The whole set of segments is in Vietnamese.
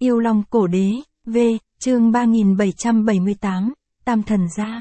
Yêu Long Cổ Đế, V, chương 3778, Tam Thần Gia.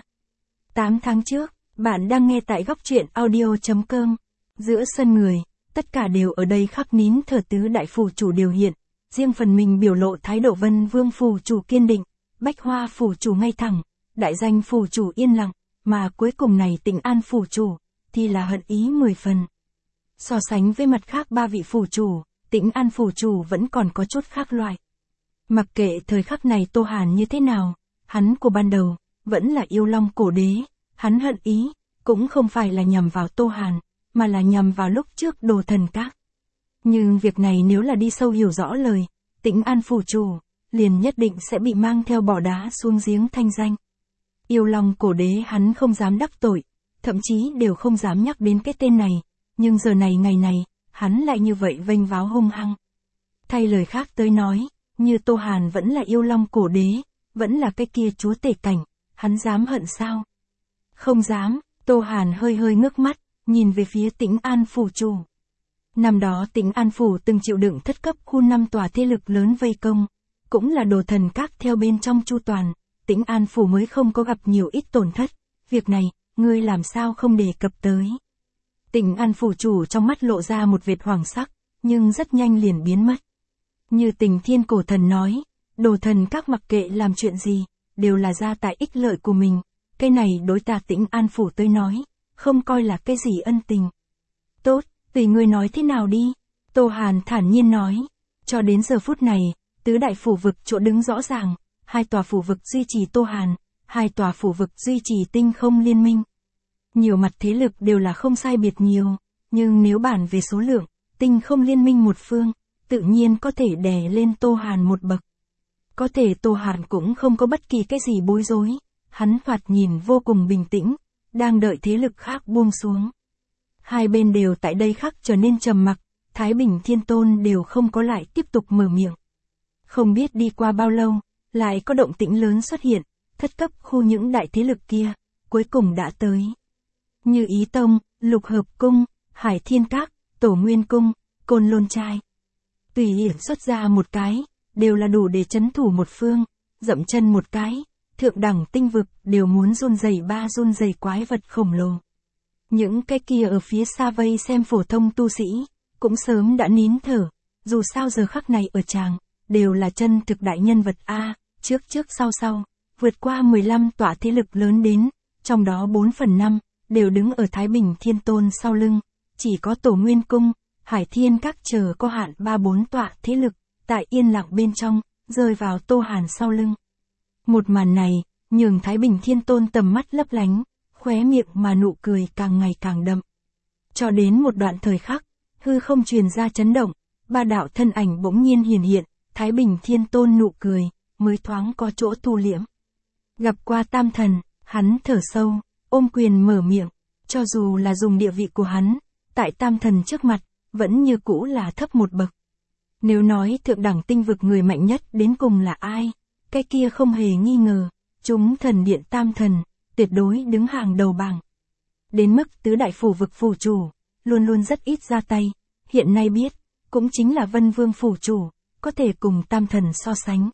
8 tháng trước, bạn đang nghe tại góc truyện audio.com. Giữa sân người, tất cả đều ở đây khắc nín thở tứ đại phủ chủ điều hiện, riêng phần mình biểu lộ thái độ Vân Vương phủ chủ kiên định, Bách Hoa phủ chủ ngay thẳng, đại danh phủ chủ yên lặng, mà cuối cùng này Tịnh An phủ chủ, thì là hận ý 10 phần. So sánh với mặt khác ba vị phủ chủ, Tịnh An phủ chủ vẫn còn có chút khác loại. Mặc kệ thời khắc này Tô Hàn như thế nào, hắn của ban đầu, vẫn là Yêu Long Cổ Đế, hắn hận ý, cũng không phải là nhằm vào Tô Hàn, mà là nhằm vào lúc trước Đồ Thần Các. Nhưng việc này nếu là đi sâu hiểu rõ lời, Tịnh An phủ chủ, liền nhất định sẽ bị mang theo bỏ đá xuống giếng thanh danh. Yêu Long Cổ Đế hắn không dám đắc tội, thậm chí đều không dám nhắc đến cái tên này, nhưng giờ này ngày này, hắn lại như vậy vênh váo hung hăng. Thay lời khác tới nói, như Tô Hàn vẫn là Yêu Long Cổ Đế, vẫn là cái kia chúa tể cảnh, hắn dám hận sao? Không dám. Tô Hàn hơi hơi ngước mắt, nhìn về phía Tịnh An phủ chủ. Năm đó Tịnh An phủ từng chịu đựng thất cấp khu 5 tòa thế lực lớn vây công, cũng là Đồ Thần Các theo bên trong chu toàn, Tịnh An phủ mới không có gặp nhiều ít tổn thất, việc này, ngươi làm sao không đề cập tới. Tịnh An phủ chủ trong mắt lộ ra một vệt hoàng sắc, nhưng rất nhanh liền biến mất. Như Tình Thiên Cổ Thần nói, Đồ Thần Các mặc kệ làm chuyện gì, đều là ra tại ích lợi của mình, cái này đối ta Tịnh An phủ tới nói, không coi là cái gì ân tình. Tốt, tùy ngươi nói thế nào đi, Tô Hàn thản nhiên nói, cho đến giờ phút này, tứ đại phủ vực chỗ đứng rõ ràng, 2 tòa phủ vực duy trì Tô Hàn, 2 tòa phủ vực duy trì Tinh Không Liên Minh. Nhiều mặt thế lực đều là không sai biệt nhiều, nhưng nếu bản về số lượng, Tinh Không Liên Minh một phương, tự nhiên có thể đè lên Tô Hàn một bậc. Có thể Tô Hàn cũng không có bất kỳ cái gì bối rối, hắn thoạt nhìn vô cùng bình tĩnh, đang đợi thế lực khác buông xuống. Hai bên đều tại đây khắc trở nên trầm mặc, Thái Bình Thiên Tôn đều không có lại tiếp tục mở miệng. Không biết đi qua bao lâu, lại có động tĩnh lớn xuất hiện, thất cấp khu những đại thế lực kia, cuối cùng đã tới. Như Ý Tông, Lục Hợp Cung, Hải Thiên Các, Tổ Nguyên Cung, Côn Lôn Trai. Tùy hiển xuất ra một cái, đều là đủ để trấn thủ một phương, dậm chân một cái, thượng đẳng tinh vực đều muốn run rẩy quái vật khổng lồ. Những cái kia ở phía xa vây xem phổ thông tu sĩ, cũng sớm đã nín thở, dù sao giờ khắc này ở tràng, đều là chân thực đại nhân vật A, trước sau, vượt qua 15 tọa thế lực lớn đến, trong đó 4/5, đều đứng ở Thái Bình Thiên Tôn sau lưng, chỉ có Tổ Nguyên Cung, Hải Thiên Các chờ có hạn 3-4 tọa thế lực, tại yên lặng bên trong, rơi vào Tô Hàn sau lưng. Một màn này, nhường Thái Bình Thiên Tôn tầm mắt lấp lánh, khóe miệng mà nụ cười càng ngày càng đậm. Cho đến một đoạn thời khắc, hư không truyền ra chấn động, ba đạo thân ảnh bỗng nhiên hiện, Thái Bình Thiên Tôn nụ cười, mới thoáng có chỗ thu liễm. Gặp qua Tam Thần, hắn thở sâu, ôm quyền mở miệng, cho dù là dùng địa vị của hắn, tại Tam Thần trước mặt, vẫn như cũ là thấp một bậc. Nếu nói thượng đẳng tinh vực người mạnh nhất đến cùng là ai, cái kia không hề nghi ngờ, chúng thần điện Tam Thần, tuyệt đối đứng hàng đầu bảng. Đến mức tứ đại phủ vực phủ chủ, luôn luôn rất ít ra tay, hiện nay biết, cũng chính là Vân Vương phủ chủ, có thể cùng Tam Thần so sánh.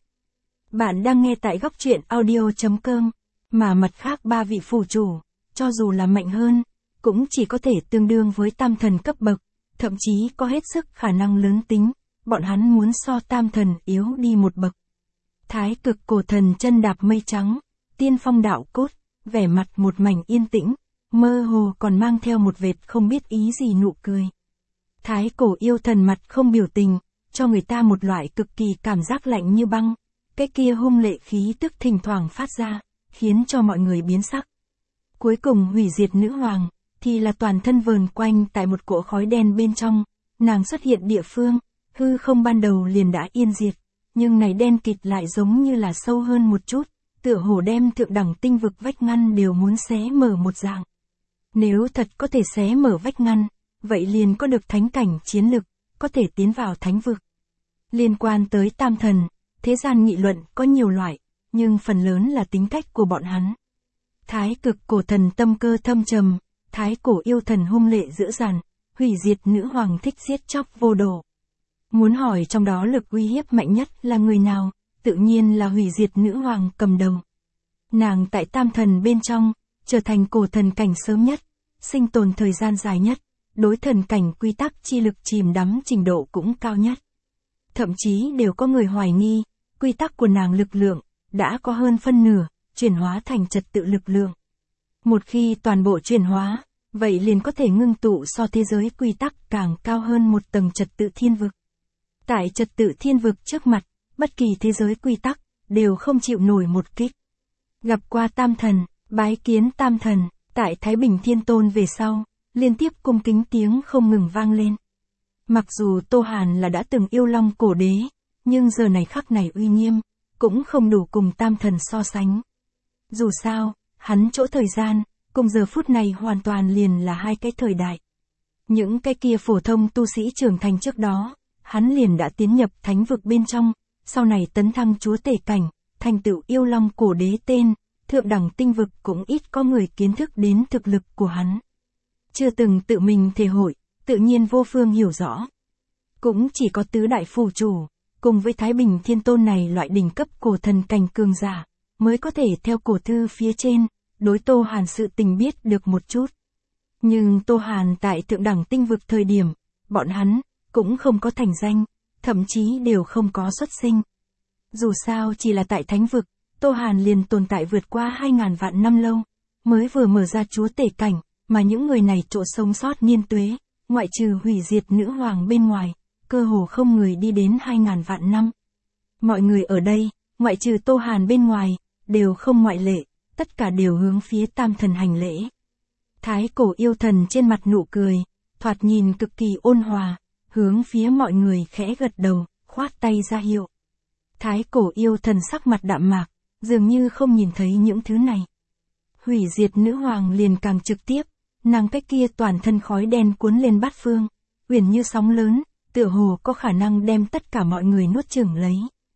Bạn đang nghe tại góc truyện audio.com, mà mặt khác ba vị phủ chủ, cho dù là mạnh hơn, cũng chỉ có thể tương đương với Tam Thần cấp bậc, thậm chí có hết sức khả năng lớn tính, bọn hắn muốn so Tam Thần yếu đi một bậc. Thái Cực Cổ Thần chân đạp mây trắng, Tiên Phong đạo cốt, vẻ mặt một mảnh yên tĩnh, mơ hồ còn mang theo một vệt không biết ý gì nụ cười. Thái Cổ Yêu Thần mặt không biểu tình, cho người ta một loại cực kỳ cảm giác lạnh như băng, cái kia hung lệ khí tức thỉnh thoảng phát ra, khiến cho mọi người biến sắc. Cuối cùng hủy diệt nữ hoàng, thì là toàn thân vờn quanh tại một cỗ khói đen bên trong, nàng xuất hiện địa phương, hư không ban đầu liền đã yên diệt, nhưng này đen kịt lại giống như là sâu hơn một chút, tựa hồ đem thượng đẳng tinh vực vách ngăn đều muốn xé mở một dạng. Nếu thật có thể xé mở vách ngăn, vậy liền có được thánh cảnh chiến lực, có thể tiến vào thánh vực. Liên quan tới Tam Thần, thế gian nghị luận có nhiều loại, nhưng phần lớn là tính cách của bọn hắn. Thái Cực Cổ Thần tâm cơ thâm trầm, Thái Cổ Yêu Thần hung lệ dữ dằn, hủy diệt nữ hoàng thích giết chóc vô độ. Muốn hỏi trong đó lực uy hiếp mạnh nhất là người nào, tự nhiên là hủy diệt nữ hoàng cầm đầu. Nàng tại tam thần bên trong, trở thành cổ thần cảnh sớm nhất, sinh tồn thời gian dài nhất, đối thần cảnh quy tắc chi lực chìm đắm trình độ cũng cao nhất. Thậm chí đều có người hoài nghi, quy tắc của nàng lực lượng, đã có hơn phân nửa, chuyển hóa thành trật tự lực lượng. Một khi toàn bộ chuyển hóa, vậy liền có thể ngưng tụ so thế giới quy tắc càng cao hơn một tầng trật tự thiên vực. Tại trật tự thiên vực trước mặt, bất kỳ thế giới quy tắc, đều không chịu nổi một kích. Gặp qua tam thần, bái kiến tam thần, tại Thái Bình Thiên Tôn về sau, liên tiếp cung kính tiếng không ngừng vang lên. Mặc dù Tô Hàn là đã từng yêu long cổ đế, nhưng giờ này khắc này uy nghiêm, cũng không đủ cùng tam thần so sánh. Dù sao, hắn chỗ thời gian, cùng giờ phút này hoàn toàn liền là hai cái thời đại. Những cái kia phổ thông tu sĩ trưởng thành trước đó, hắn liền đã tiến nhập thánh vực bên trong, sau này tấn thăng chúa tể cảnh, thành tựu yêu long cổ đế tên, thượng đẳng tinh vực cũng ít có người kiến thức đến thực lực của hắn. Chưa từng tự mình thể hội, tự nhiên vô phương hiểu rõ. Cũng chỉ có tứ đại phù chủ, cùng với Thái Bình Thiên Tôn này loại đỉnh cấp cổ thần cảnh cường giả, mới có thể theo cổ thư phía trên, đối Tô Hàn sự tình biết được một chút. Nhưng Tô Hàn tại thượng đẳng tinh vực thời điểm, bọn hắn, cũng không có thành danh, thậm chí đều không có xuất sinh. Dù sao chỉ là tại thánh vực, Tô Hàn liền tồn tại vượt qua 2000 vạn năm lâu, mới vừa mở ra chúa tể cảnh, mà những người này chỗ sống sót niên tuế, ngoại trừ hủy diệt nữ hoàng bên ngoài, cơ hồ không người đi đến 2000 vạn năm. Mọi người ở đây, ngoại trừ Tô Hàn bên ngoài, đều không ngoại lệ, tất cả đều hướng phía tam thần hành lễ. Thái cổ yêu thần trên mặt nụ cười, thoạt nhìn cực kỳ ôn hòa, hướng phía mọi người khẽ gật đầu, khoát tay ra hiệu. Thái cổ yêu thần sắc mặt đạm mạc, dường như không nhìn thấy những thứ này. Hủy diệt nữ hoàng liền càng trực tiếp, nàng cái kia toàn thân khói đen cuốn lên bát phương, uyển như sóng lớn, tựa hồ có khả năng đem tất cả mọi người nuốt chửng lấy.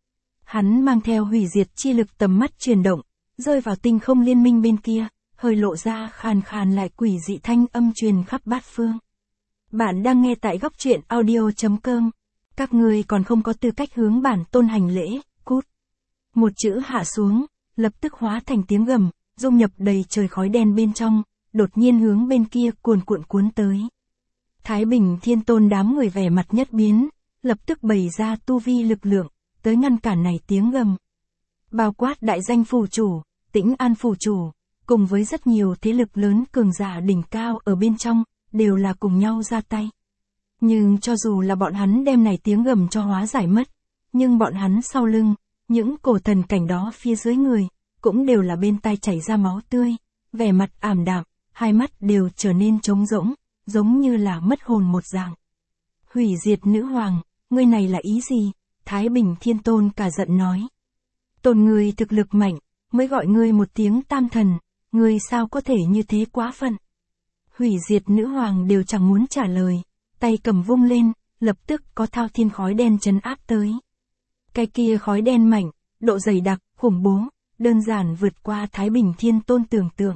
Hắn mang theo hủy diệt chi lực tầm mắt chuyển động, rơi vào tinh không liên minh bên kia, hơi lộ ra khàn khàn lại quỷ dị thanh âm truyền khắp bát phương. Bạn đang nghe tại góc truyện audio.com. Các ngươi còn không có tư cách hướng bản tôn hành lễ, cút. Một chữ hạ xuống, lập tức hóa thành tiếng gầm, dung nhập đầy trời khói đen bên trong, đột nhiên hướng bên kia cuồn cuộn cuốn tới. Thái Bình Thiên Tôn đám người vẻ mặt nhất biến, lập tức bày ra tu vi lực lượng, tới ngăn cản này tiếng gầm. Bao quát đại danh phù chủ, Tĩnh An phù chủ, cùng với rất nhiều thế lực lớn cường giả đỉnh cao ở bên trong, đều là cùng nhau ra tay. Nhưng cho dù là bọn hắn đem này tiếng gầm cho hóa giải mất, nhưng bọn hắn sau lưng, những cổ thần cảnh đó phía dưới người, cũng đều là bên tai chảy ra máu tươi, vẻ mặt ảm đạm, hai mắt đều trở nên trống rỗng, giống như là mất hồn một dạng. Hủy diệt nữ hoàng, ngươi này là ý gì? Thái Bình Thiên Tôn cả giận nói. Tôn ngươi thực lực mạnh, mới gọi ngươi một tiếng tam thần, ngươi sao có thể như thế quá phận? Hủy diệt nữ hoàng đều chẳng muốn trả lời, tay cầm vung lên, lập tức có thao thiên khói đen trấn áp tới. Cái kia khói đen mạnh, độ dày đặc, khủng bố, đơn giản vượt qua Thái Bình Thiên Tôn tưởng tượng.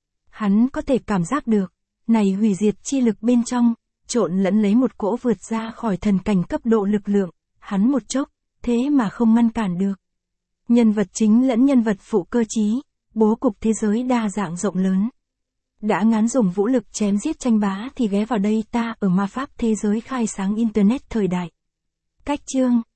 Hắn có thể cảm giác được, này hủy diệt chi lực bên trong, trộn lẫn lấy một cỗ vượt ra khỏi thần cảnh cấp độ lực lượng, hắn một chốc, thế mà không ngăn cản được. Nhân vật chính lẫn nhân vật phụ cơ trí, bố cục thế giới đa dạng rộng lớn. Đã ngán dùng vũ lực chém giết tranh bá thì ghé vào đây ta ở ma pháp thế giới khai sáng Internet thời đại. Cách chương